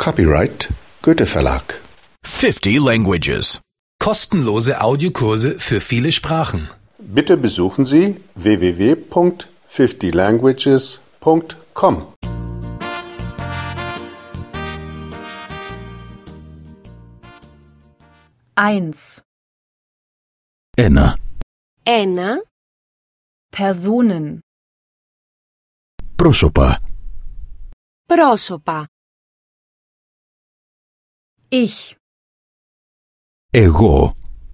Copyright Goethe Verlag. 50 languages. Kostenlose Audiokurse für viele Sprachen. Bitte besuchen Sie www.50languages.com. 1. 1. Personen. Πρόσωπα. Ich. Εγώ.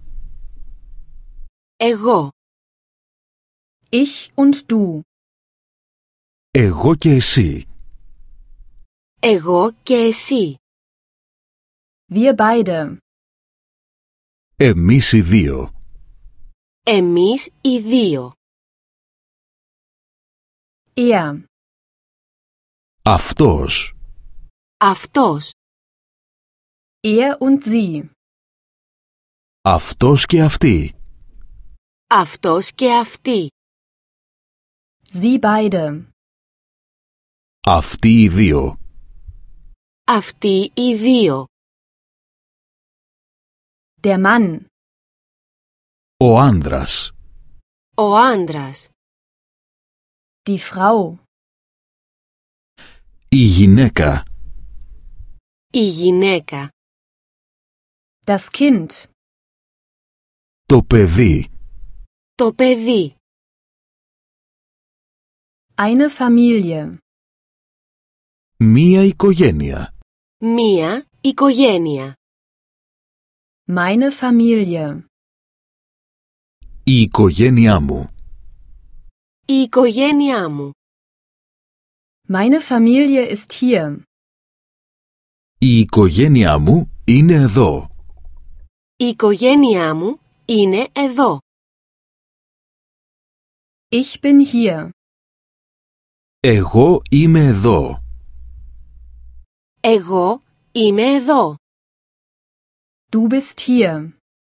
Ich und du. Εγώ και εσύ. Wir beide. Εμείς οι δύο. Er. Αυτός. Er und sie. Αυτός και αυτή. Sie beide. Αυτοί οι δύο. Der Mann. Ο άνδρας. Die Frau. Η γυναίκα. Das Kind. Το παιδί. Eine Familie. Μία οικογένεια. Meine Familie. Η οικογένειά μου. Meine Familie ist hier. Η οικογένειά μου είναι εδώ. Ich bin hier. Εγώ είμαι εδώ. Du bist hier.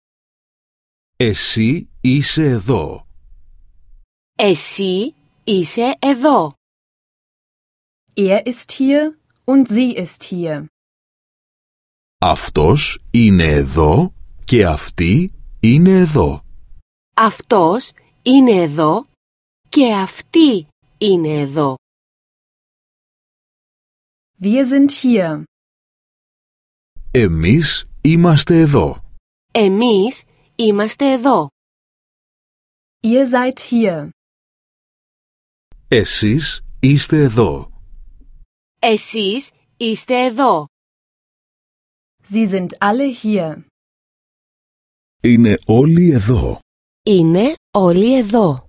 Εσύ είσαι εδώ. Er ist hier und sie ist hier. Αυτός είναι εδώ και αυτή είναι εδώ. Wir sind hier. Εμείς είμαστε εδώ. Ihr seid hier. Εσείς είστε εδώ. Sie sind alle hier. Είναι όλοι εδώ. Είναι όλοι εδώ.